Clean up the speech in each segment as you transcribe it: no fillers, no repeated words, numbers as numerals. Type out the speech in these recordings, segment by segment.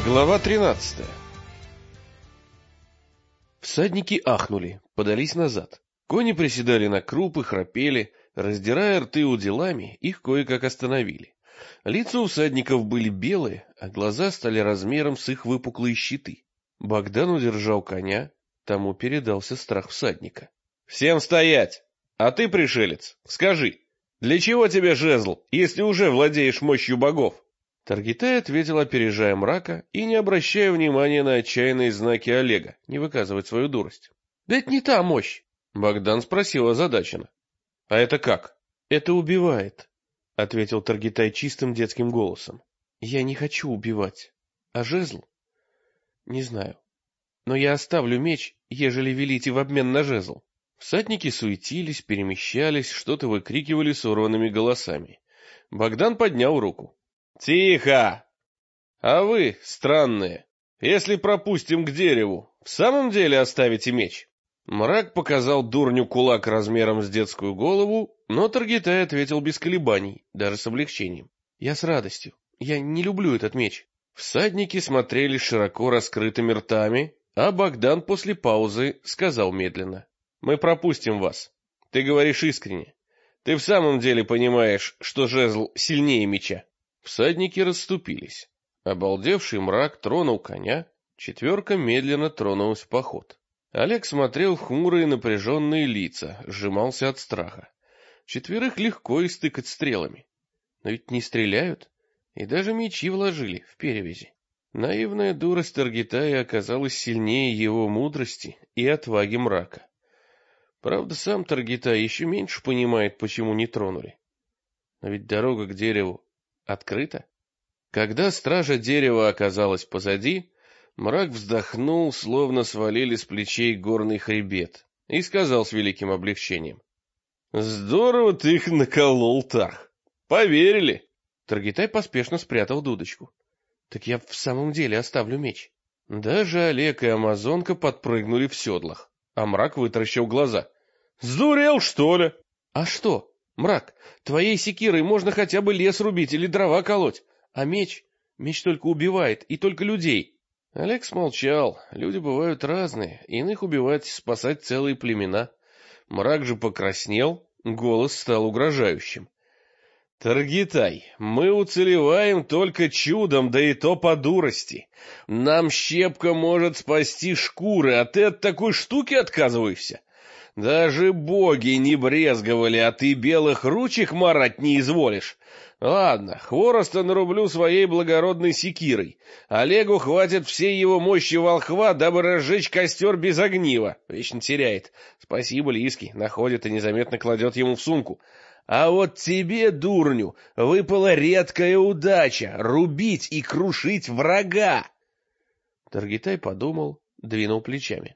Глава 13. Всадники ахнули, подались назад. Кони приседали на крупы, храпели, раздирая рты уделами, их кое-как остановили. Лица у всадников были белые, а глаза стали размером с их выпуклые щиты. Богдан удержал коня, тому передался страх всадника. — Всем стоять! А ты, пришелец, скажи, для чего тебе жезл, если уже владеешь мощью богов? Таргитай ответил, опережая мрака и не обращая внимания на отчаянные знаки Олега, не выказывать свою дурость. — Да это не та мощь! — Богдан спросил озадаченно. — А это как? — Это убивает, — ответил Таргитай чистым детским голосом. — Я не хочу убивать. А жезл? Не знаю. Но я оставлю меч, ежели велите в обмен на жезл. Всадники суетились, перемещались, что-то выкрикивали сорванными голосами. Богдан поднял руку. — Тихо! А вы, странные, если пропустим к дереву, в самом деле оставите меч? Мрак показал дурню кулак размером с детскую голову, но Таргитай ответил без колебаний, даже с облегчением. — Я с радостью. Я не люблю этот меч. Всадники смотрели широко раскрытыми ртами, а Богдан после паузы сказал медленно. — Мы пропустим вас. Ты говоришь искренне. Ты в самом деле понимаешь, что жезл сильнее меча? Всадники расступились. Обалдевший мрак тронул коня, четверка медленно тронулась в поход. Олег смотрел в хмурые напряженные лица, сжимался от страха. Четверых легко истыкать стрелами. Но ведь не стреляют, и даже мечи вложили в перевязи. Наивная дурость Таргитая оказалась сильнее его мудрости и отваги мрака. Правда, сам Таргитай еще меньше понимает, почему не тронули. Но ведь дорога к дереву открыто? Когда стража дерева оказалась позади, мрак вздохнул, словно свалили с плечей горный хребет, и сказал с великим облегчением. — Здорово ты их наколол, Тарх. Поверили. Таргитай поспешно спрятал дудочку. — Так я в самом деле оставлю меч. Даже Олег и Амазонка подпрыгнули в седлах, а мрак вытаращил глаза. — Сдурел, что ли? — А что? Мрак, твоей секирой можно хотя бы лес рубить или дрова колоть, а меч только убивает, и только людей. Олег смолчал, люди бывают разные, иных убивать, спасать целые племена. Мрак же покраснел, голос стал угрожающим. — Таргитай, мы уцелеваем только чудом, да и то по дурости. Нам щепка может спасти шкуры, а ты от такой штуки отказываешься? Даже боги не брезговали, а ты белых ручек марать не изволишь. Ладно, хвороста нарублю своей благородной секирой. Олегу хватит всей его мощи волхва, дабы разжечь костер без огнива. Вечно теряет. Спасибо, Лиски, находит и незаметно кладет ему в сумку. А вот тебе, дурню, выпала редкая удача — рубить и крушить врага. Таргитай подумал, двинул плечами.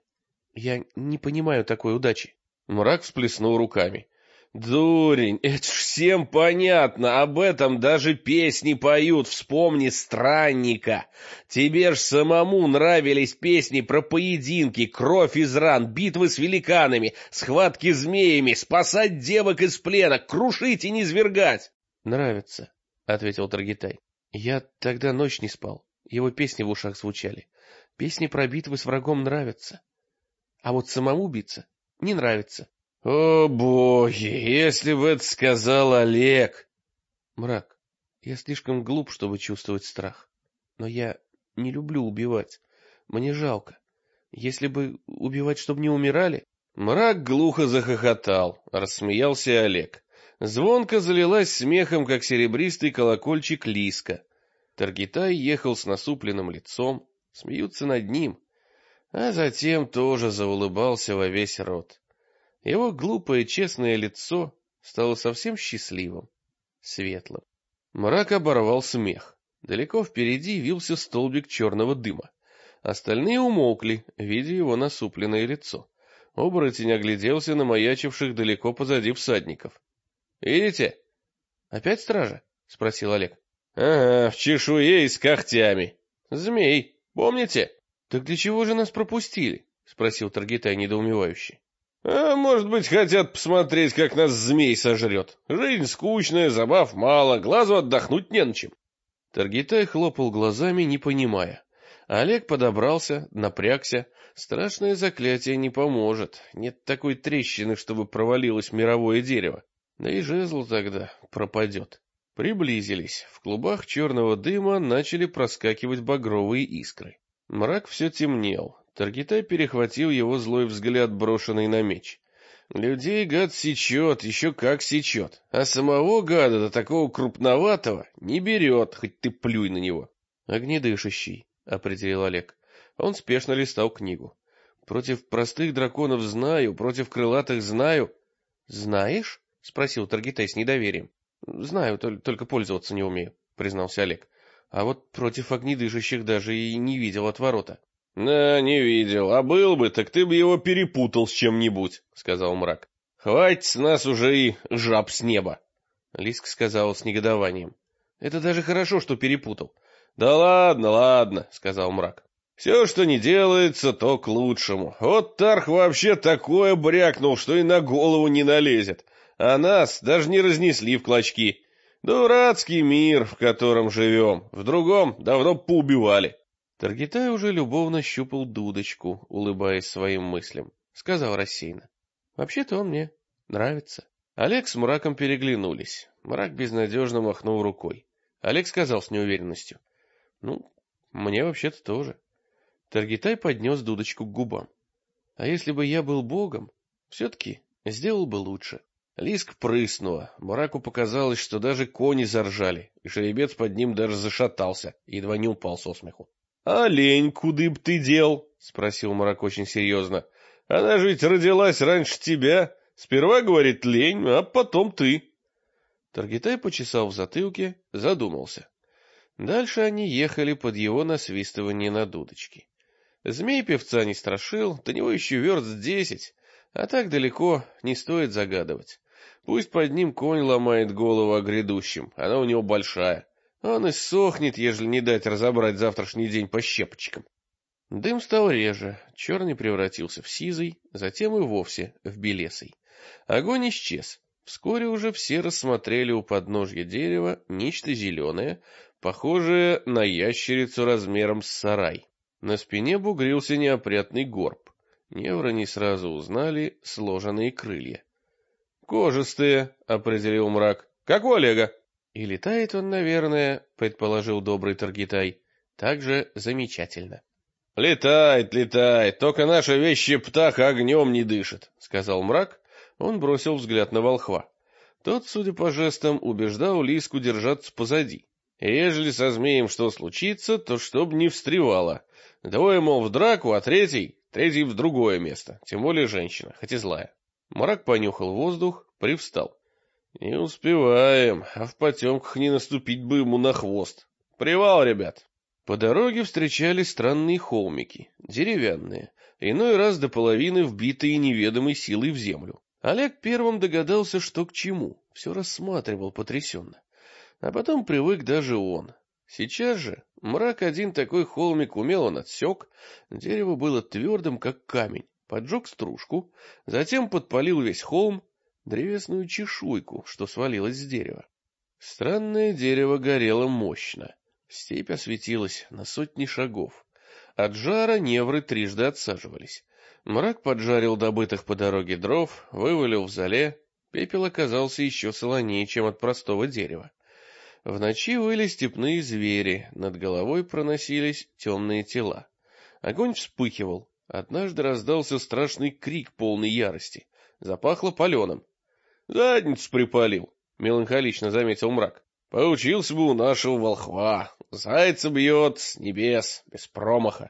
Я не понимаю такой удачи. Мрак всплеснул руками. Дурень, это ж всем понятно, об этом даже песни поют, вспомни Странника. Тебе ж самому нравились песни про поединки, кровь из ран, битвы с великанами, схватки с змеями, спасать девок из плена, крушить и низвергать. Нравится, ответил Таргитай. Я тогда ночь не спал, его песни в ушах звучали. Песни про битвы с врагом нравятся. А вот самому биться не нравится. — О, боги, если бы это сказал Олег! Мрак, я слишком глуп, чтобы чувствовать страх. Но я не люблю убивать. Мне жалко. Если бы убивать, чтобы не умирали... Мрак глухо захохотал, рассмеялся Олег. Звонко залилась смехом, как серебристый колокольчик Лиска. Таргитай ехал с насупленным лицом, смеются над ним, а затем тоже заулыбался во весь рот. Его глупое честное лицо стало совсем счастливым, светлым. Мрак оборвал смех. Далеко впереди вился столбик черного дыма. Остальные умолкли, видя его насупленное лицо. Оборотень огляделся на маячивших далеко позади всадников. — Видите? — Опять стража? — спросил Олег. — Ага, в чешуе и с когтями. Змей, помните? — Так для чего же нас пропустили? — спросил Таргитай недоумевающе. — А может быть, хотят посмотреть, как нас змей сожрет. Жизнь скучная, забав мало, глазу отдохнуть не на чем. Таргитай хлопал глазами, не понимая. Олег подобрался, напрягся. Страшное заклятие не поможет. Нет такой трещины, чтобы провалилось мировое дерево. Да и жезл тогда пропадет. Приблизились. В клубах черного дыма начали проскакивать багровые искры. Мрак все темнел. Таргитай перехватил его злой взгляд, брошенный на меч. Людей гад сечет, еще как сечет. А самого гада до такого крупноватого не берет, хоть ты плюй на него. Огнедышащий, определил Олег. Он спешно листал книгу. Против простых драконов знаю, против крылатых знаю. Знаешь? Спросил Таргитай с недоверием. Знаю, только пользоваться не умею, признался Олег. А вот против огнедышащих даже и не видел отворота. — Да, не видел. А был бы, так ты бы его перепутал с чем-нибудь, — сказал мрак. — Хватит с нас уже и жаб с неба. Лиска сказала с негодованием. — Это даже хорошо, что перепутал. — Да ладно, ладно, — сказал мрак. — Все, что не делается, то к лучшему. Вот Тарх вообще такое брякнул, что и на голову не налезет. А нас даже не разнесли в клочки. Дурацкий мир, в котором живем. В другом давно поубивали. Таргитай уже любовно щупал дудочку, улыбаясь своим мыслям. Сказал рассеянно. Вообще-то он мне нравится. Олег с мраком переглянулись. Мрак безнадежно махнул рукой. Олег сказал с неуверенностью. Ну, мне вообще-то тоже. Таргитай поднес дудочку к губам. А если бы я был богом, все-таки сделал бы лучше. Лиска прыснула. Мраку показалось, что даже кони заржали, и жеребец под ним даже зашатался, едва не упал со смеху. — А лень куды б ты дел? — спросил мрак очень серьезно. — Она же ведь родилась раньше тебя. Сперва, говорит, лень, а потом ты. Таргитай почесал в затылке, задумался. Дальше они ехали под его насвистывание на дудочке. Змей певца не страшил, до него еще верст 10, а так далеко не стоит загадывать. Пусть под ним конь ломает голову о грядущем, она у него большая. Он и сохнет, ежели не дать разобрать завтрашний день по щепочкам. Дым стал реже, черный превратился в сизый, затем и вовсе в белесый. Огонь исчез. Вскоре уже все рассмотрели у подножья дерева нечто зеленое, похожее на ящерицу размером с сарай. На спине бугрился неопрятный горб. Невры не сразу узнали сложенные крылья. — Кожистые, — определил мрак. — Как у Олега. — И летает он, наверное, — предположил добрый Таргитай, — так же замечательно. — Летает, летает, только наша вещая птаха огнем не дышит, — сказал мрак. Он бросил взгляд на волхва. Тот, судя по жестам, убеждал Лиску держаться позади. Ежели со змеем что случится, то чтоб не встревало. Двое, мол, в драку, а третий в другое место, тем более женщина, хоть и злая. Мрак понюхал воздух, привстал. Не успеваем, а в потемках не наступить бы ему на хвост. Привал, ребят. По дороге встречали странные холмики, деревянные, иной раз до половины вбитые неведомой силой в землю. Олег первым догадался, что к чему, все рассматривал потрясенно. А потом привык даже он. Сейчас же мрак один такой холмик умело отсек, дерево было твердым, как камень, поджег стружку, затем подпалил весь холм, древесную чешуйку, что свалилась с дерева. Странное дерево горело мощно, степь осветилась на сотни шагов. От жара невры трижды отсаживались. Мрак поджарил добытых по дороге дров, вывалил в золе, пепел оказался еще солонее, чем от простого дерева. В ночи выли степные звери, над головой проносились темные тела. Огонь вспыхивал. Однажды раздался страшный крик полной ярости. Запахло паленым. — Задницу припалил, — меланхолично заметил мрак. — Поучился бы у нашего волхва. Зайца бьет с небес, без промаха.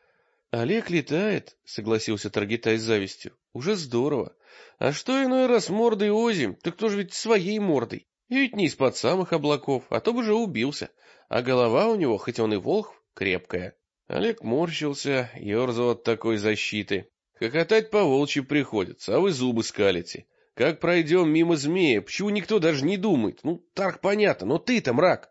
— Олег летает, — согласился Таргитай с завистью. — Уже здорово. А что иной раз мордой озим, так кто же ведь своей мордой? И ведь не из-под самых облаков, а то бы же убился. А голова у него, хоть он и волхв, крепкая. Олег морщился, ерзал от такой защиты. Хохотать по-волчьи приходится, а вы зубы скалите. Как пройдем мимо змея, почему никто даже не думает? Ну, Тарх понятно, но ты-то, мрак.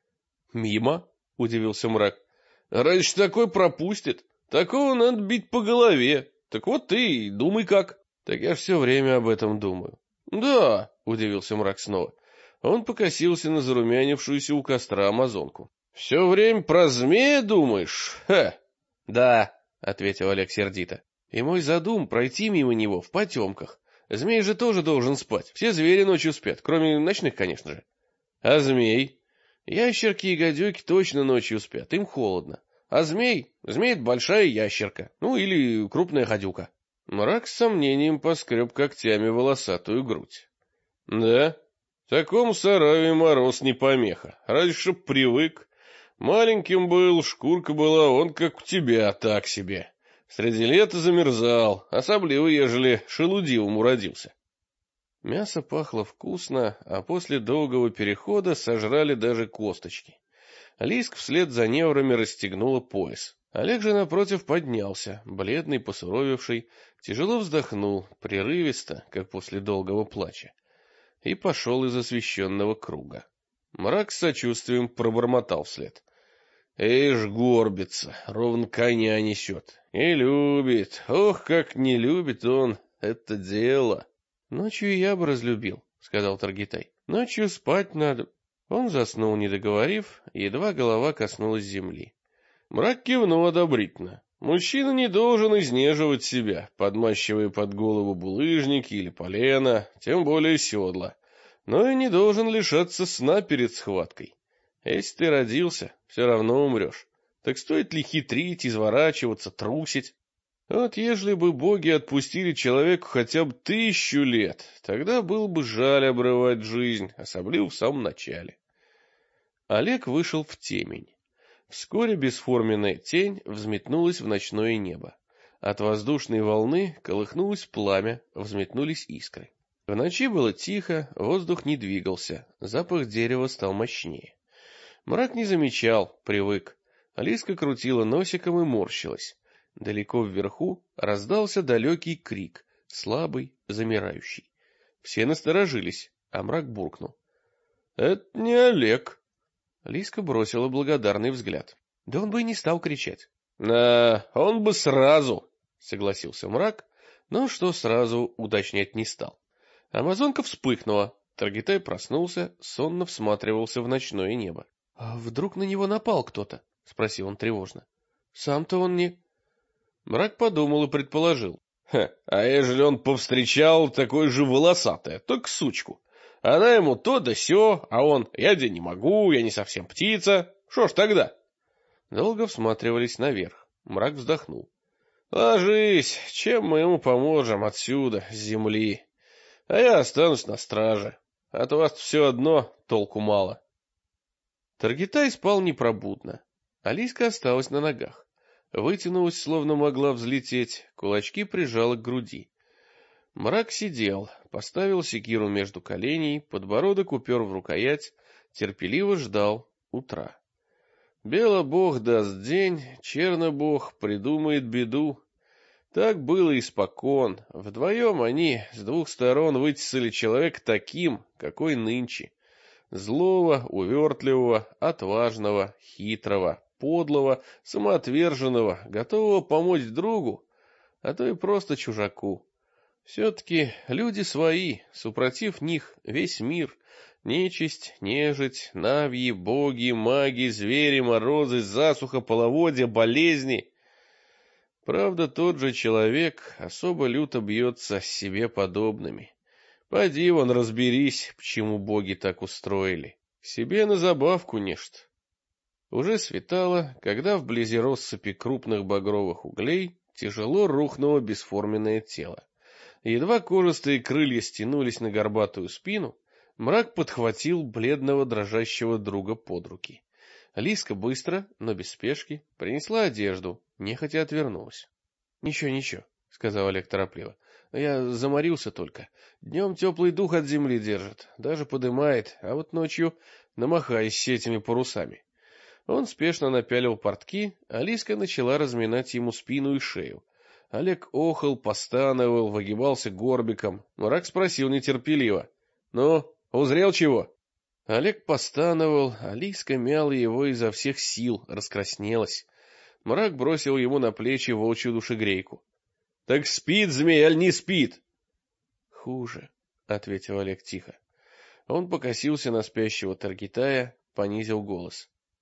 Мимо? — удивился мрак. Раньше такой пропустит. Такого надо бить по голове. Так вот ты и думай как. Так я все время об этом думаю. Да, — удивился мрак снова. Он покосился на зарумянившуюся у костра амазонку. — Все время про змея думаешь? Ха! — Да, — ответил Олег сердито. — И мой задум пройти мимо него в потемках. Змей же тоже должен спать. Все звери ночью спят, кроме ночных, конечно же. — А змей? Ящерки и гадюки точно ночью спят, им холодно. А змей? Змей — это большая ящерка, ну или крупная гадюка. Мрак с сомнением поскреб когтями волосатую грудь. — Да? Такому сараю мороз не помеха, разве чтоб привык. Маленьким был, шкурка была, он как у тебя, так себе. Среди лета замерзал, особливо, ежели шелудивым уродился. Мясо пахло вкусно, а после долгого перехода сожрали даже косточки. Лиск вслед за неврами расстегнула пояс. Олег же напротив поднялся, бледный, посуровевший, тяжело вздохнул, прерывисто, как после долгого плача, и пошел из освещенного круга. Мрак с сочувствием пробормотал вслед. Ишь, горбится, ровно коня несет. И любит, ох, как не любит он это дело. Ночью я бы разлюбил, — сказал Таргитай. Ночью спать надо. Он заснул, не договорив, едва голова коснулась земли. Мрак кивнул одобрительно. Мужчина не должен изнеживать себя, подмащивая под голову булыжники или полено, тем более седла. Но и не должен лишаться сна перед схваткой. Если ты родился, все равно умрешь. Так стоит ли хитрить, изворачиваться, трусить? Вот ежели бы боги отпустили человеку хотя бы 1000 лет, тогда было бы жаль обрывать жизнь, особливо в самом начале. Олег вышел в темень. Вскоре бесформенная тень взметнулась в ночное небо. От воздушной волны колыхнулось пламя, взметнулись искры. В ночи было тихо, воздух не двигался, запах дерева стал мощнее. Мрак не замечал, привык. Алиска крутила носиком и морщилась. Далеко вверху раздался далекий крик, слабый, замирающий. Все насторожились, а мрак буркнул. — Это не Олег. Лиска бросила благодарный взгляд. Да он бы и не стал кричать. — он бы сразу, — согласился мрак, но что сразу уточнять не стал. Амазонка вспыхнула. Таргитай проснулся, сонно всматривался в ночное небо. — А вдруг на него напал кто-то? — спросил он тревожно. — Сам-то он не... Мрак подумал и предположил. — А ежели он повстречал такой же волосатое, только сучку? Она ему то да сё, а он: я де не могу, я не совсем птица. Шо ж тогда? Долго всматривались наверх. Мрак вздохнул. — Ложись, чем мы ему поможем отсюда, с земли? А я останусь на страже. От вас все одно толку мало. Таргитай спал непробудно. Алиска осталась на ногах. Вытянулась, словно могла взлететь, кулачки прижала к груди. Мрак сидел, поставил секиру между коленей, подбородок упер в рукоять, терпеливо ждал утра. Бело-бог даст день, черно-бог придумает беду. Так было испокон. Вдвоем они с двух сторон вытесали человека таким, какой нынче. Злого, увертливого, отважного, хитрого, подлого, самоотверженного, готового помочь другу, а то и просто чужаку. Все-таки люди свои, супротив них весь мир, нечисть, нежить, навьи, боги, маги, звери, морозы, засуха, половодья, болезни. Правда, тот же человек особо люто бьется с себе подобными. Поди вон разберись, почему боги так устроили. Себе на забавку нечто. Уже светало, когда вблизи россыпи крупных багровых углей тяжело рухнуло бесформенное тело. Едва кожистые крылья стянулись на горбатую спину, мрак подхватил бледного дрожащего друга под руки. Лиска быстро, но без спешки, принесла одежду, нехотя отвернулась. — Ничего, — сказал Олег торопливо. — Я заморился только. Днем теплый дух от земли держит, даже подымает, а вот ночью намахаюсь с этими парусами. Он спешно напялил портки, а Лиска начала разминать ему спину и шею. Олег охал, постановал, выгибался горбиком. Мрак спросил нетерпеливо. — Ну, узрел чего? Олег постановал, а Лиска мяла его изо всех сил, раскраснелась. Мрак бросил ему на плечи волчью душегрейку. — Так спит змей, аль не спит? — Хуже, — ответил Олег тихо. Он покосился на спящего Таргитая, понизил голос.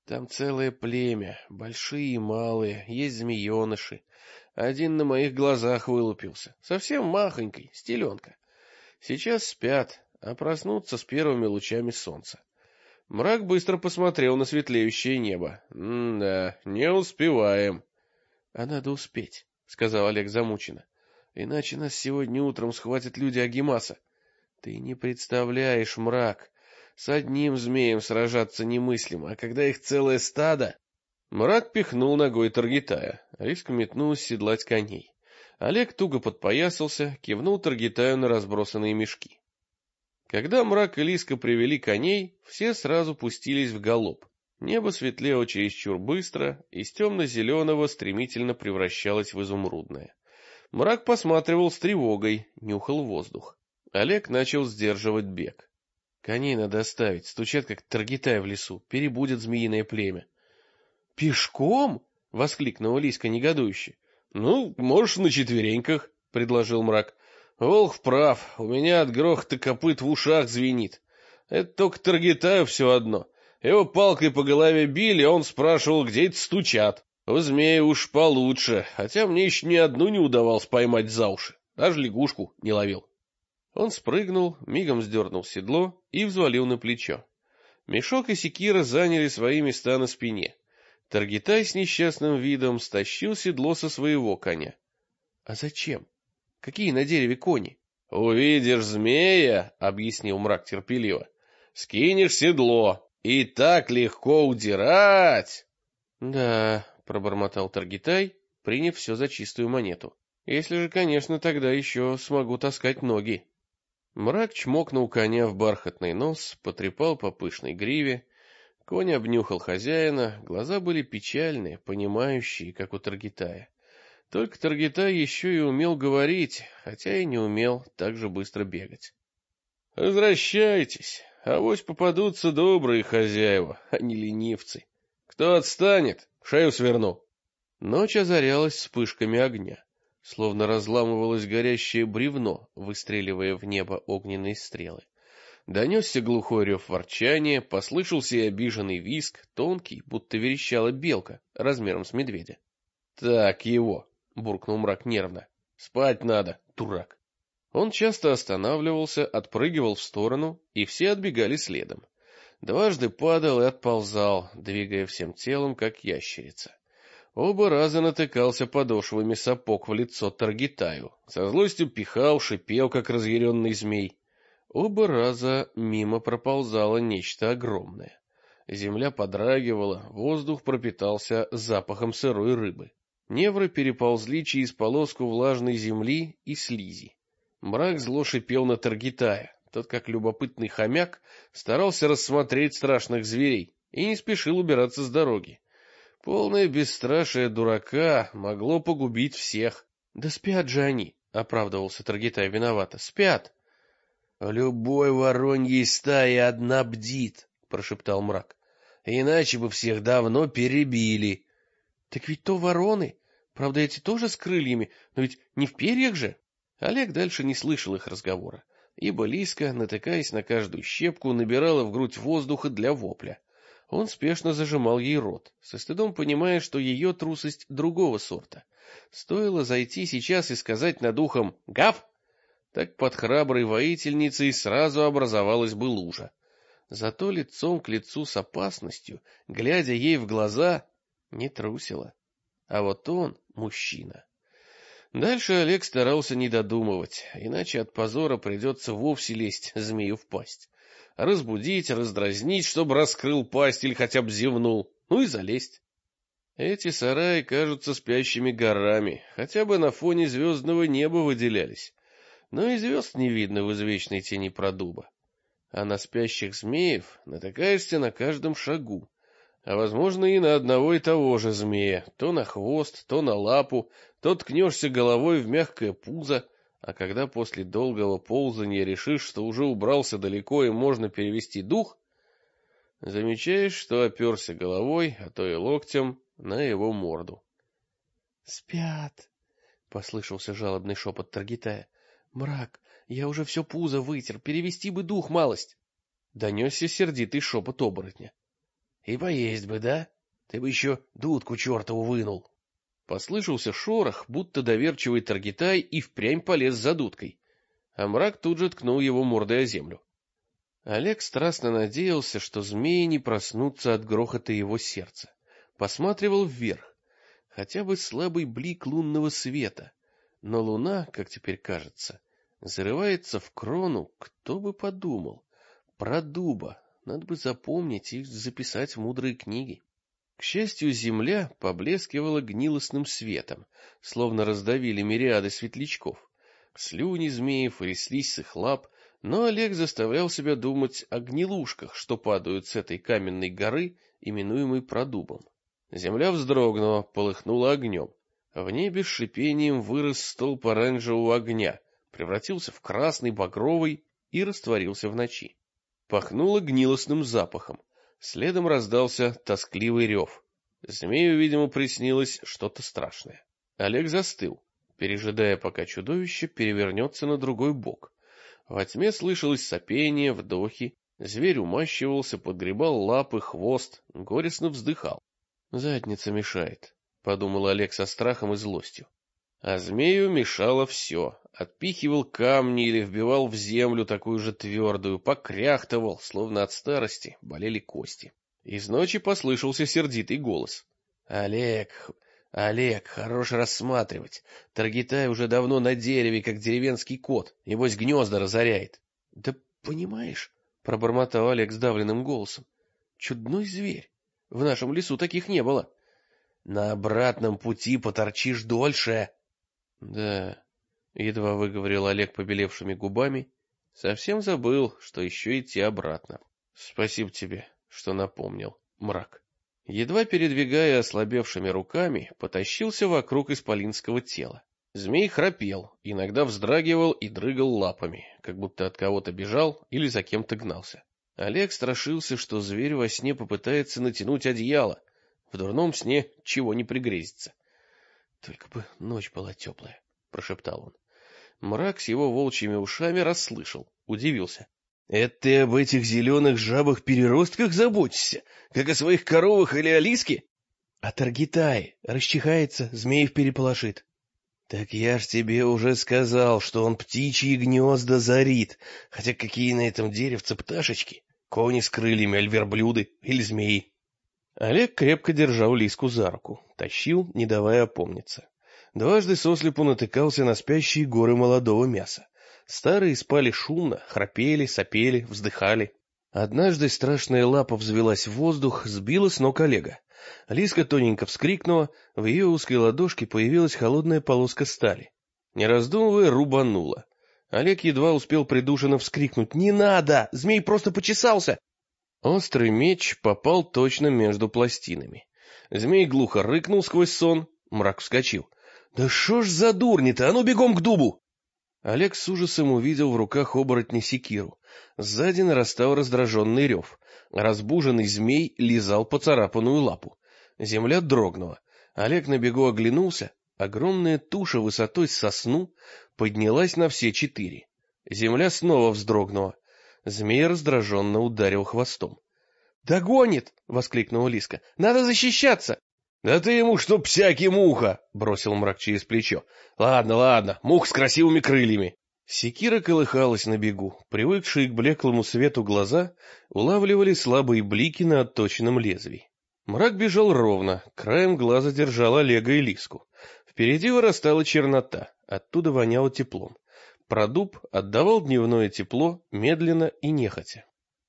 Там целое племя, большие и малые, есть змееныши. Один на моих глазах вылупился, совсем махонький, стеленка. Сейчас спят, а проснутся с первыми лучами солнца. Мрак быстро посмотрел на светлеющее небо. Да, не успеваем. — А надо успеть, — сказал Олег замученно. — Иначе нас сегодня утром схватят люди Агимаса. Ты не представляешь, Мрак, с одним змеем сражаться немыслимо, а когда их целое стадо... Мрак пихнул ногой Таргитая. Лиска метнулась седлать коней. Олег туго подпоясался, кивнул Таргитаю на разбросанные мешки. Когда Мрак и Лиска привели коней, все сразу пустились в галоп. Небо светлело чересчур быстро, из темно-зеленого стремительно превращалось в изумрудное. Мрак посматривал с тревогой, нюхал воздух. Олег начал сдерживать бег. Коней надо оставить, стучат как таргитай в лесу, перебудет змеиное племя. — Пешком? — воскликнула Лиска негодующе. — Ну, можешь на четвереньках, — предложил Мрак. — Волх прав, у меня от грохота копыт в ушах звенит. Это только таргитаю все одно. Его палкой по голове били, а он спрашивал, где это стучат. У змеи уж получше, хотя мне еще ни одну не удавалось поймать за уши, даже лягушку не ловил. Он спрыгнул, мигом сдернул седло и взвалил на плечо. Мешок и секира заняли свои места на спине. Таргитай с несчастным видом стащил седло со своего коня. — А зачем? Какие на дереве кони? — Увидишь змея, — объяснил Мрак терпеливо, — скинешь седло, и так легко удирать. — Да, — пробормотал Таргитай, приняв все за чистую монету. — Если же, конечно, тогда еще смогу таскать ноги. Мрак чмокнул коня в бархатный нос, потрепал по пышной гриве. Конь обнюхал хозяина, глаза были печальные, понимающие, как у Таргитая. Только Таргитай еще и умел говорить, хотя и не умел так же быстро бегать. — Возвращайтесь, авось попадутся добрые хозяева, а не ленивцы. Кто отстанет, шею сверну. Ночь озарялась вспышками огня. Словно разламывалось горящее бревно, выстреливая в небо огненные стрелы. Донесся глухой рев ворчания, послышался и обиженный визг, тонкий, будто верещала белка, размером с медведя. — Так его, — буркнул Мрак нервно, — спать надо, дурак. Он часто останавливался, отпрыгивал в сторону, и все отбегали следом. Дважды падал и отползал, двигая всем телом, как ящерица. Оба раза натыкался подошвами сапог в лицо Таргитаю, со злостью пихал, шипел, как разъяренный змей. Оба раза мимо проползало нечто огромное. Земля подрагивала, воздух пропитался запахом сырой рыбы. Невры переползли через полоску влажной земли и слизи. Мрак зло шипел на Таргитая, тот, как любопытный хомяк, старался рассмотреть страшных зверей и не спешил убираться с дороги. Полное бесстрашие дурака могло погубить всех. — Да спят же они, — оправдывался Таргитай виновато, — спят. — Любой вороньей стаи одна бдит, — прошептал Мрак, — иначе бы всех давно перебили. — Так ведь то вороны, правда, эти тоже с крыльями, но ведь не в перьях же. Олег дальше не слышал их разговора, ибо Лиска, натыкаясь на каждую щепку, набирала в грудь воздуха для вопля. Он спешно зажимал ей рот, со стыдом понимая, что ее трусость другого сорта. Стоило зайти сейчас и сказать над ухом «Гав!», так под храброй воительницей сразу образовалась бы лужа. Зато лицом к лицу с опасностью, глядя ей в глаза, не трусила. А вот он мужчина. Дальше Олег старался не додумывать, иначе от позора придется вовсе лезть змею в пасть. Разбудить, раздразнить, чтобы раскрыл пасть или хотя бы зевнул, ну и залезть. Эти сараи кажутся спящими горами, хотя бы на фоне звездного неба выделялись. Но и звезд не видно в извечной тени продуба. А на спящих змеев натыкаешься на каждом шагу, а возможно и на одного и того же змея, то на хвост, то на лапу, то ткнешься головой в мягкое пузо, а когда после долгого ползания решишь, что уже убрался далеко и можно перевести дух, замечаешь, что оперся головой, а то и локтем, на его морду. — Спят, — послышался жалобный шепот Таргитая. — Мрак, я уже все пузо вытер, перевести бы дух малость. Донесся сердитый шепот оборотня. — И поесть бы, да? Ты бы еще дудку чертову вынул. Послышался шорох, будто доверчивый Таргитай и впрямь полез за дудкой. А мрак тут же ткнул его мордой о землю. Олег страстно надеялся, что змеи не проснутся от грохота его сердца. Посматривал вверх, хотя бы слабый блик лунного света. Но луна, как теперь кажется, зарывается в крону, кто бы подумал. Про дуба надо бы запомнить и записать в мудрые книги. К счастью, земля поблескивала гнилостным светом, словно раздавили мириады светлячков. Слюни змеев тряслись с их лап, но Олег заставлял себя думать о гнилушках, что падают с этой каменной горы, именуемой Продубом. Земля вздрогнула, полыхнула огнем. В небе с шипением вырос столб оранжевого огня, превратился в красный, багровый и растворился в ночи. Пахнуло гнилостным запахом. Следом раздался тоскливый рев. Змею, видимо, приснилось что-то страшное. Олег застыл, пережидая, пока чудовище перевернется на другой бок. Во тьме слышалось сопение, вдохи. Зверь умащивался, подгребал лапы, хвост, горестно вздыхал. «Задница мешает», — подумал Олег со страхом и злостью. А змею мешало все. Отпихивал камни или вбивал в землю такую же твердую, покряхтывал, словно от старости болели кости. Из ночи послышался сердитый голос. «Олег, хорош рассматривать. Таргитай уже давно на дереве, как деревенский кот. Небось, гнезда разоряет». «Да понимаешь», — пробормотал Олег сдавленным голосом, — «чудной зверь. В нашем лесу таких не было». «На обратном пути поторчишь дольше». «Да», — едва выговорил Олег побелевшими губами, совсем забыл, что еще идти обратно. «Спасибо тебе, что напомнил, мрак». Едва передвигая ослабевшими руками, потащился вокруг исполинского тела. Змей храпел, иногда вздрагивал и дрыгал лапами, как будто от кого-то бежал или за кем-то гнался. Олег страшился, что зверь во сне попытается натянуть одеяло. В дурном сне чего не пригрезится. «Только бы ночь была теплая», — прошептал он. Мрак с его волчьими ушами расслышал, удивился. «Это ты об этих зеленых жабах-переростках заботишься, как о своих коровах или о лиске?» «А Таргитай расчихается, змеев переполошит». «Так я ж тебе уже сказал, что он птичьи гнезда зарит, хотя какие на этом деревце пташечки, кони с крыльями, аль верблюды или змеи». Олег крепко держал лиску за руку, тащил, не давая опомниться. Дважды сослепу натыкался на спящие горы молодого мяса. Старые спали шумно, храпели, сопели, вздыхали. Однажды страшная лапа взвелась в воздух, сбила с ног Олега. Лиска тоненько вскрикнула, в ее узкой ладошке появилась холодная полоска стали. Не раздумывая, рубанула. Олег едва успел придушенно вскрикнуть: «Не надо! Змей просто почесался!» Острый меч попал точно между пластинами. Змей глухо рыкнул сквозь сон, мрак вскочил. «Да шо ж за дурни-то? А ну бегом к дубу!» Олег с ужасом увидел в руках оборотня секиру. Сзади нарастал раздраженный рев. Разбуженный змей лизал поцарапанную лапу. Земля дрогнула. Олег на бегу оглянулся. Огромная туша высотой с сосну поднялась на все четыре. Земля снова вздрогнула. Змей раздраженно ударил хвостом. «Догонит!» — воскликнула Лиска. «Надо защищаться!» «Да ты ему что, псяки муха!» — бросил мрак через плечо. «Ладно, мух с красивыми крыльями!» Секира колыхалась на бегу. Привыкшие к блеклому свету глаза улавливали слабые блики на отточенном лезвии. Мрак бежал ровно, краем глаза держал Олега и Лиску. Впереди вырастала чернота, оттуда воняло теплом. Продуб отдавал дневное тепло медленно и нехотя.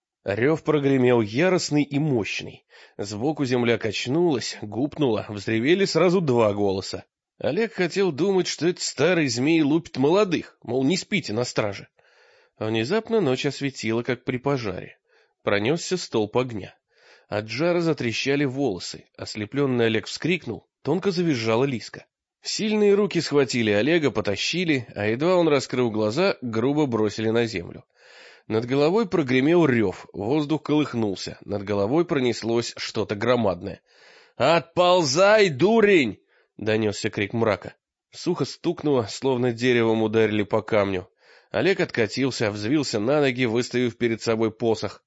Рев прогремел яростный и мощный. Сбоку земля качнулась, гупнула, взревели сразу два голоса. Олег хотел думать, что этот старый змей лупит молодых, мол, не спите на страже. Внезапно ночь осветила, как при пожаре. Пронесся столб огня. От жара затрещали волосы. Ослепленный Олег вскрикнул, тонко завизжала Лиска. Сильные руки схватили Олега, потащили, а едва он раскрыл глаза, грубо бросили на землю. Над головой прогремел рев, воздух колыхнулся, над головой пронеслось что-то громадное. «Отползай, дурень!» — донесся крик мрака. Сухо стукнуло, словно деревом ударили по камню. Олег откатился, взвился на ноги, выставив перед собой посох.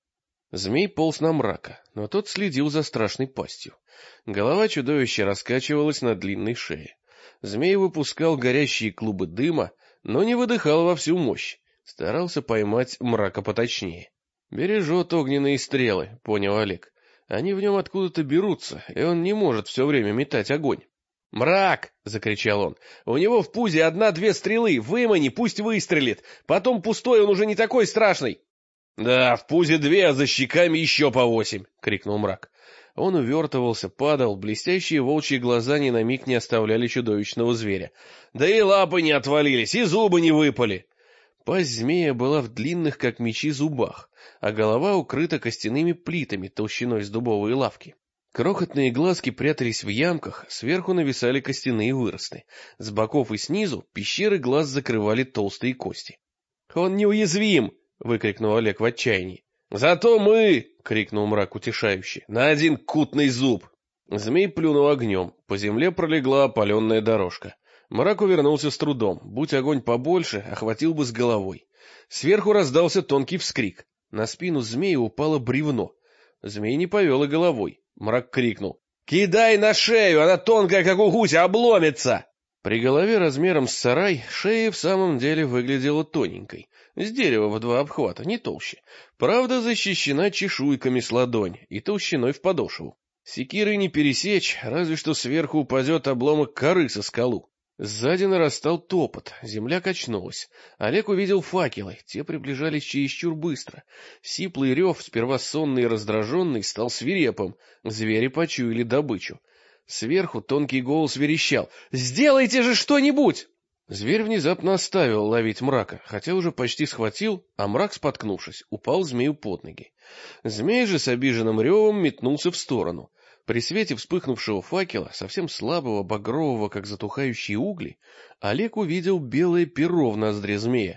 Змей полз на Мрака, но тот следил за страшной пастью. Голова чудовища раскачивалась на длинной шее. Змей выпускал горящие клубы дыма, но не выдыхал во всю мощь. Старался поймать Мрака поточнее. «Бережет огненные стрелы», — понял Олег. «Они в нем откуда-то берутся, и он не может все время метать огонь». «Мрак!» — закричал он. «У него в пузе 1-2 стрелы, вымани, пусть выстрелит. Потом пустой, он уже не такой страшный». «Да, в пузе 2, а за щеками еще по 8!» — крикнул Мрак. Он увертывался, падал, блестящие волчьи глаза ни на миг не оставляли чудовищного зверя. Да и лапы не отвалились, и зубы не выпали. Пасть змея была в длинных, как мечи, зубах, а голова укрыта костяными плитами толщиной с дубовые лавки. Крохотные глазки прятались в ямках, сверху нависали костяные выросты. С боков и снизу пещеры глаз закрывали толстые кости. «Он неуязвим!» — выкрикнул Олег в отчаянии. «Зато мы!» — крикнул Мрак утешающе. «На один кутный зуб!» Змей плюнул огнем, по земле пролегла опаленная дорожка. Мрак увернулся с трудом, будь огонь побольше, охватил бы с головой. Сверху раздался тонкий вскрик. На спину змея упало бревно. Змей не повел и головой. Мрак крикнул: «Кидай на шею, она тонкая, как у гуся, обломится!» При голове размером с сарай шея в самом деле выглядела тоненькой, с дерева в 2 обхвата, не толще. Правда, защищена чешуйками с ладонь и толщиной в подошву. Секирой не пересечь, разве что сверху упадет обломок коры со скалу. Сзади нарастал топот, земля качнулась. Олег увидел факелы, те приближались чересчур быстро. Сиплый рев, сперва сонный и раздраженный, стал свирепым. Звери почуяли добычу. Сверху тонкий голос верещал: «Сделайте же что-нибудь!» Зверь внезапно оставил ловить Мрака, хотя уже почти схватил, а Мрак, споткнувшись, упал змею под ноги. Змей же с обиженным ревом метнулся в сторону. При свете вспыхнувшего факела, совсем слабого, багрового, как затухающие угли, Олег увидел белое перо в ноздре змея.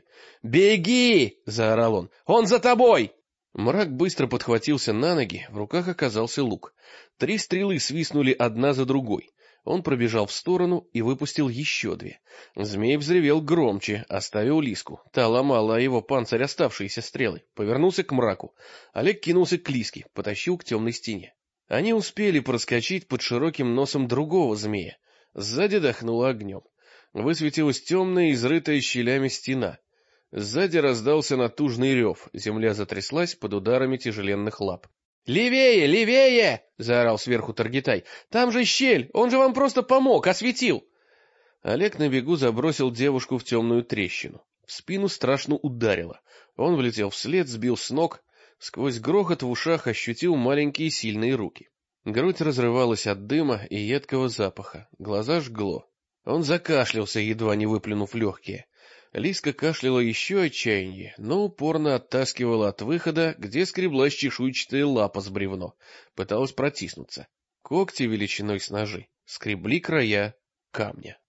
«Беги!» — заорал он. «Он за тобой!» Мрак быстро подхватился на ноги, в руках оказался лук. 3 стрелы свистнули одна за другой. Он пробежал в сторону и выпустил еще 2. Змей взревел громче, оставил Лиску. Та ломала о его панцирь оставшиеся стрелы. Повернулся к Мраку. Олег кинулся к Лиске, потащил к темной стене. Они успели проскочить под широким носом другого змея. Сзади дохнуло огнем. Высветилась темная, изрытая щелями стена. Сзади раздался натужный рев, земля затряслась под ударами тяжеленных лап. «Левее, левее!» — заорал сверху Таргитай. «Там же щель, он же вам просто помог, осветил!» Олег на бегу забросил девушку в темную трещину. В спину страшно ударило. Он влетел вслед, сбил с ног. Сквозь грохот в ушах ощутил маленькие сильные руки. Грудь разрывалась от дыма и едкого запаха, глаза жгло. Он закашлялся, едва не выплюнув легкие. Лиска кашляла еще отчаяннее, но упорно оттаскивала от выхода, где скреблась чешуйчатая лапа с бревно. Пыталась протиснуться. Когти величиной с ножи скребли края камня.